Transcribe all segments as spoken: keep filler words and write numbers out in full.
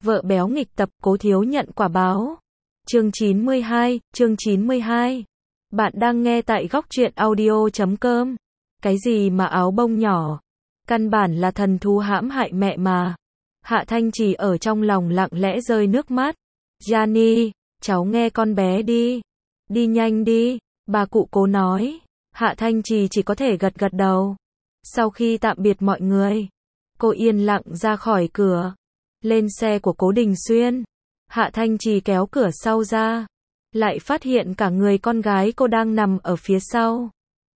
Vợ béo nghịch tập, Cố thiếu nhận quả báo. Chương chín mươi hai, chương chín mươi hai. Bạn đang nghe tại góc truyện audio chấm com. Cái gì mà áo bông nhỏ? Căn bản là thần thú hãm hại mẹ mà. Hạ Thanh Trì ở trong lòng lặng lẽ rơi nước mắt. Gianni, cháu nghe con bé đi. Đi nhanh đi, bà cụ Cố nói. Hạ Thanh Trì chỉ có thể gật gật đầu. Sau khi tạm biệt mọi người, cô yên lặng ra khỏi cửa. Lên xe của Cố Đình Xuyên. Hạ Thanh Trì kéo cửa sau ra. Lại phát hiện cả người con gái cô đang nằm ở phía sau.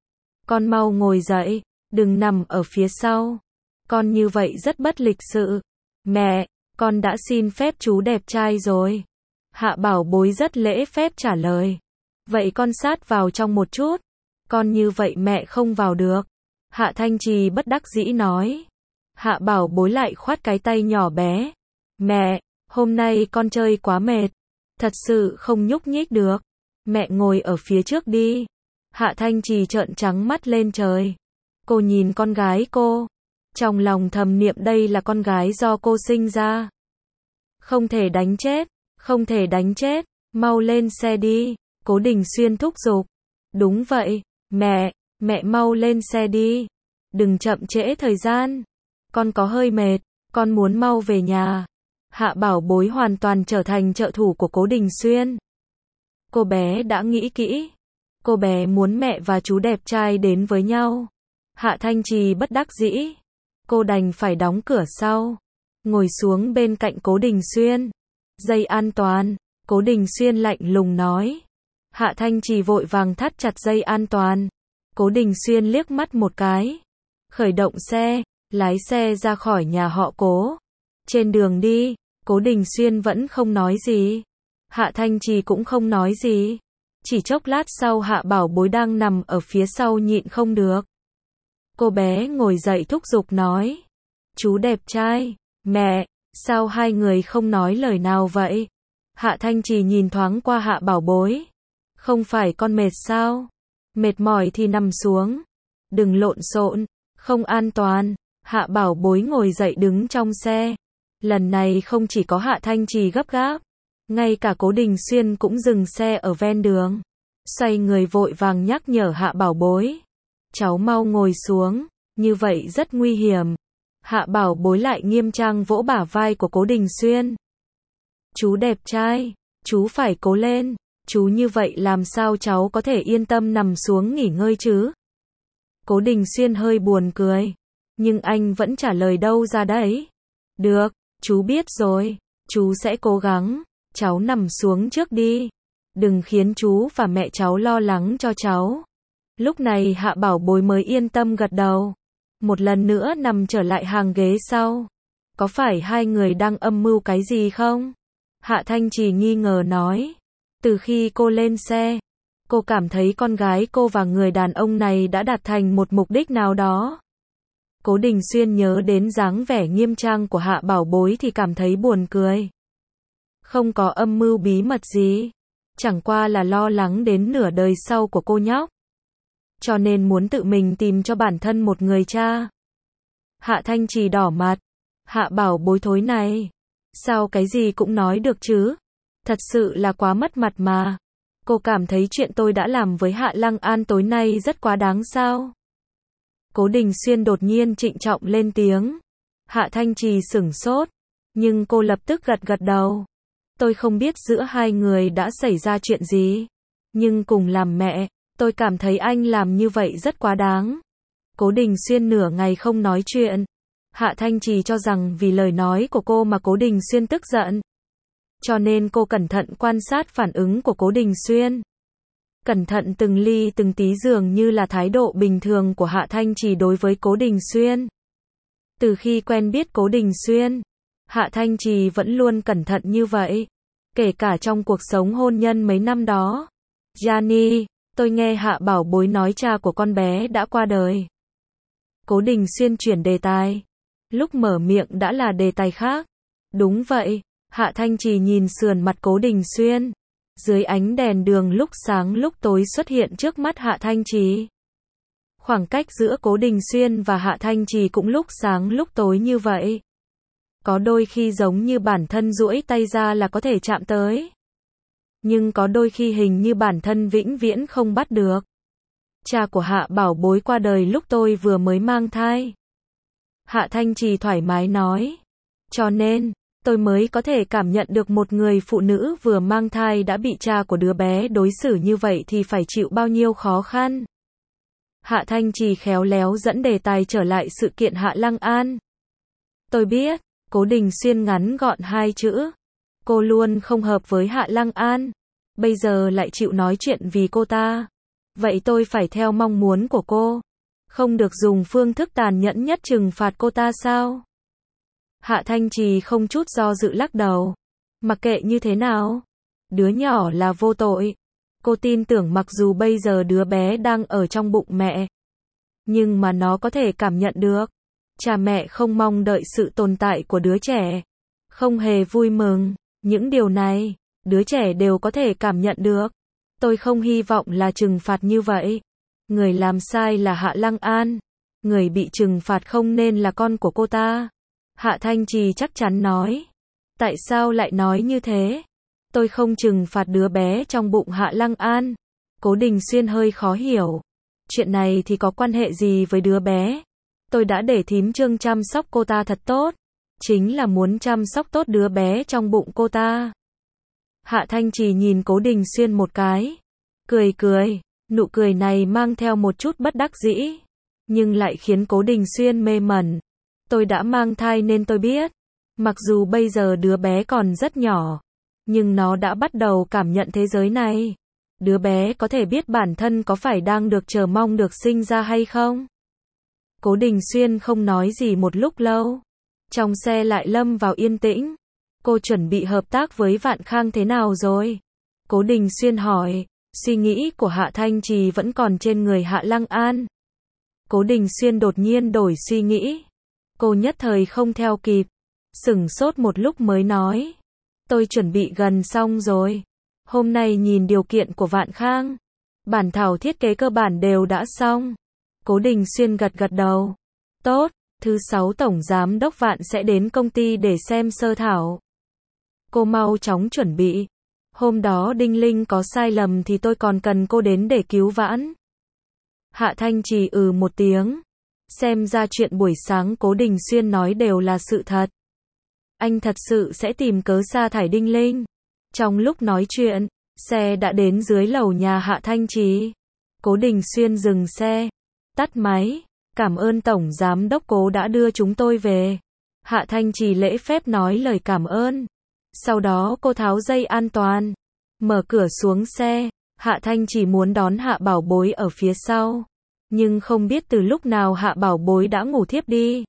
Con mau ngồi dậy, đừng nằm ở phía sau. Con như vậy rất bất lịch sự. Mẹ, con đã xin phép chú đẹp trai rồi. Hạ Bảo Bối rất lễ phép trả lời. Vậy con sát vào trong một chút. Con như vậy mẹ không vào được. Hạ Thanh Trì bất đắc dĩ nói. Hạ Bảo Bối lại khoát cái tay nhỏ bé. Mẹ, hôm nay con chơi quá mệt. Thật sự không nhúc nhích được. Mẹ ngồi ở phía trước đi. Hạ Thanh Trì trợn trắng mắt lên trời. Cô nhìn con gái cô. Trong lòng thầm niệm đây là con gái do cô sinh ra. Không thể đánh chết. Không thể đánh chết. Mau lên xe đi. Cố Đình Xuyên thúc giục. Đúng vậy. Mẹ, mẹ mau lên xe đi. Đừng chậm trễ thời gian. Con có hơi mệt. Con muốn mau về nhà. Hạ Bảo Bối hoàn toàn trở thành trợ thủ của Cố Đình Xuyên. Cô bé đã nghĩ kỹ. Cô bé muốn mẹ và chú đẹp trai đến với nhau. Hạ Thanh Trì bất đắc dĩ. Cô đành phải đóng cửa sau. Ngồi xuống bên cạnh Cố Đình Xuyên. Dây an toàn. Cố Đình Xuyên lạnh lùng nói. Hạ Thanh Trì vội vàng thắt chặt dây an toàn. Cố Đình Xuyên liếc mắt một cái. Khởi động xe. Lái xe ra khỏi nhà họ Cố. Trên đường đi, Cố Đình Xuyên vẫn không nói gì. Hạ Thanh Trì cũng không nói gì. Chỉ chốc lát sau Hạ Bảo Bối đang nằm ở phía sau nhịn không được. Cô bé ngồi dậy thúc giục nói. Chú đẹp trai, mẹ, sao hai người không nói lời nào vậy? Hạ Thanh Trì nhìn thoáng qua Hạ Bảo Bối. Không phải con mệt sao? Mệt mỏi thì nằm xuống. Đừng lộn xộn, không an toàn. Hạ Bảo Bối ngồi dậy đứng trong xe. Lần này không chỉ có Hạ Thanh Trì gấp gáp, ngay cả Cố Đình Xuyên cũng dừng xe ở ven đường. Xoay người vội vàng nhắc nhở Hạ Bảo Bối. Cháu mau ngồi xuống, như vậy rất nguy hiểm. Hạ Bảo Bối lại nghiêm trang vỗ bả vai của Cố Đình Xuyên. Chú đẹp trai, chú phải cố lên, chú như vậy làm sao cháu có thể yên tâm nằm xuống nghỉ ngơi chứ? Cố Đình Xuyên hơi buồn cười, nhưng anh vẫn trả lời đâu ra đấy. Được, chú biết rồi, chú sẽ cố gắng, cháu nằm xuống trước đi. Đừng khiến chú và mẹ cháu lo lắng cho cháu. Lúc này Hạ Bảo Bối mới yên tâm gật đầu. Một lần nữa nằm trở lại hàng ghế sau. Có phải hai người đang âm mưu cái gì không? Hạ Thanh Trì nghi ngờ nói. Từ khi cô lên xe, cô cảm thấy con gái cô và người đàn ông này đã đạt thành một mục đích nào đó. Cố Đình Xuyên nhớ đến dáng vẻ nghiêm trang của Hạ Bảo Bối thì cảm thấy buồn cười. Không có âm mưu bí mật gì. Chẳng qua là lo lắng đến nửa đời sau của cô nhóc. Cho nên muốn tự mình tìm cho bản thân một người cha. Hạ Thanh Trì đỏ mặt. Hạ Bảo Bối thối này. Sao cái gì cũng nói được chứ? Thật sự là quá mất mặt mà. Cô cảm thấy chuyện tôi đã làm với Hạ Lăng An tối nay rất quá đáng sao? Cố Đình Xuyên đột nhiên trịnh trọng lên tiếng. Hạ Thanh Trì sửng sốt. Nhưng cô lập tức gật gật đầu. Tôi không biết giữa hai người đã xảy ra chuyện gì. Nhưng cùng làm mẹ, tôi cảm thấy anh làm như vậy rất quá đáng. Cố Đình Xuyên nửa ngày không nói chuyện. Hạ Thanh Trì cho rằng vì lời nói của cô mà Cố Đình Xuyên tức giận. Cho nên cô cẩn thận quan sát phản ứng của Cố Đình Xuyên. Cẩn thận từng ly từng tí dường như là thái độ bình thường của Hạ Thanh Trì đối với Cố Đình Xuyên. Từ khi quen biết Cố Đình Xuyên, Hạ Thanh Trì vẫn luôn cẩn thận như vậy. Kể cả trong cuộc sống hôn nhân mấy năm đó. Gianni, tôi nghe Hạ Bảo Bối nói cha của con bé đã qua đời. Cố Đình Xuyên chuyển đề tài. Lúc mở miệng đã là đề tài khác. Đúng vậy. Hạ Thanh Trì nhìn sườn mặt Cố Đình Xuyên. Dưới ánh đèn đường lúc sáng lúc tối xuất hiện trước mắt Hạ Thanh Trì. Khoảng cách giữa Cố Đình Xuyên và Hạ Thanh Trì cũng lúc sáng lúc tối như vậy. Có đôi khi giống như bản thân duỗi tay ra là có thể chạm tới. Nhưng có đôi khi hình như bản thân vĩnh viễn không bắt được. Cha của Hạ Bảo Bối qua đời lúc tôi vừa mới mang thai. Hạ Thanh Trì thoải mái nói. Cho nên, tôi mới có thể cảm nhận được một người phụ nữ vừa mang thai đã bị cha của đứa bé đối xử như vậy thì phải chịu bao nhiêu khó khăn. Hạ Thanh Trì khéo léo dẫn đề tài trở lại sự kiện Hạ Lăng An. Tôi biết, Cố Đình Xuyên ngắn gọn hai chữ. Cô luôn không hợp với Hạ Lăng An. Bây giờ lại chịu nói chuyện vì cô ta. Vậy tôi phải theo mong muốn của cô. Không được dùng phương thức tàn nhẫn nhất trừng phạt cô ta sao? Hạ Thanh Trì không chút do dự lắc đầu. Mặc kệ như thế nào, đứa nhỏ là vô tội. Cô tin tưởng mặc dù bây giờ đứa bé đang ở trong bụng mẹ, nhưng mà nó có thể cảm nhận được. Cha mẹ không mong đợi sự tồn tại của đứa trẻ. Không hề vui mừng. Những điều này, đứa trẻ đều có thể cảm nhận được. Tôi không hy vọng là trừng phạt như vậy. Người làm sai là Hạ Lăng An. Người bị trừng phạt không nên là con của cô ta. Hạ Thanh Trì chắc chắn nói. Tại sao lại nói như thế? Tôi không trừng phạt đứa bé trong bụng Hạ Lăng An. Cố Đình Xuyên hơi khó hiểu. Chuyện này thì có quan hệ gì với đứa bé? Tôi đã để thím Trương chăm sóc cô ta thật tốt. Chính là muốn chăm sóc tốt đứa bé trong bụng cô ta. Hạ Thanh Trì nhìn Cố Đình Xuyên một cái. Cười cười. Nụ cười này mang theo một chút bất đắc dĩ. Nhưng lại khiến Cố Đình Xuyên mê mẩn. Tôi đã mang thai nên tôi biết. Mặc dù bây giờ đứa bé còn rất nhỏ. Nhưng nó đã bắt đầu cảm nhận thế giới này. Đứa bé có thể biết bản thân có phải đang được chờ mong được sinh ra hay không? Cố Đình Xuyên không nói gì một lúc lâu. Trong xe lại lâm vào yên tĩnh. Cô chuẩn bị hợp tác với Vạn Khang thế nào rồi? Cố Đình Xuyên hỏi. Suy nghĩ của Hạ Thanh Trì vẫn còn trên người Hạ Lăng An. Cố Đình Xuyên đột nhiên đổi suy nghĩ. Cô nhất thời không theo kịp. Sửng sốt một lúc mới nói. Tôi chuẩn bị gần xong rồi. Hôm nay nhìn điều kiện của Vạn Khang. Bản thảo thiết kế cơ bản đều đã xong. Cố Đình Xuyên gật gật đầu. Tốt, thứ sáu Tổng Giám đốc Vạn sẽ đến công ty để xem sơ thảo. Cô mau chóng chuẩn bị. Hôm đó Đinh Linh có sai lầm thì tôi còn cần cô đến để cứu vãn. Hạ Thanh Trì ừ một tiếng. Xem ra chuyện buổi sáng Cố Đình Xuyên nói đều là sự thật. Anh thật sự sẽ tìm cớ sa thải Đinh Linh. Trong lúc nói chuyện, xe đã đến dưới lầu nhà Hạ Thanh Trì. Cố Đình Xuyên dừng xe. Tắt máy. Cảm ơn Tổng Giám đốc Cố đã đưa chúng tôi về. Hạ Thanh Trì lễ phép nói lời cảm ơn. Sau đó cô tháo dây an toàn. Mở cửa xuống xe. Hạ Thanh Trì muốn đón Hạ Bảo Bối ở phía sau. Nhưng không biết từ lúc nào Hạ Bảo Bối đã ngủ thiếp đi.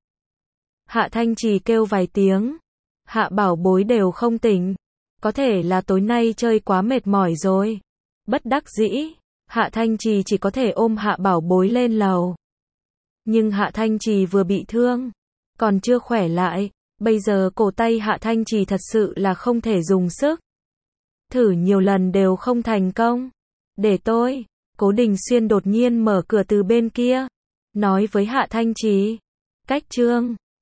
Hạ Thanh Trì kêu vài tiếng. Hạ Bảo Bối đều không tỉnh. Có thể là tối nay chơi quá mệt mỏi rồi. Bất đắc dĩ, Hạ Thanh Trì chỉ có thể ôm Hạ Bảo Bối lên lầu. Nhưng Hạ Thanh Trì vừa bị thương, còn chưa khỏe lại. Bây giờ cổ tay Hạ Thanh Trì thật sự là không thể dùng sức. Thử nhiều lần đều không thành công. Để tôi. Cố Đình Xuyên đột nhiên mở cửa từ bên kia. Nói với Hạ Thanh Trì. Cách Trương.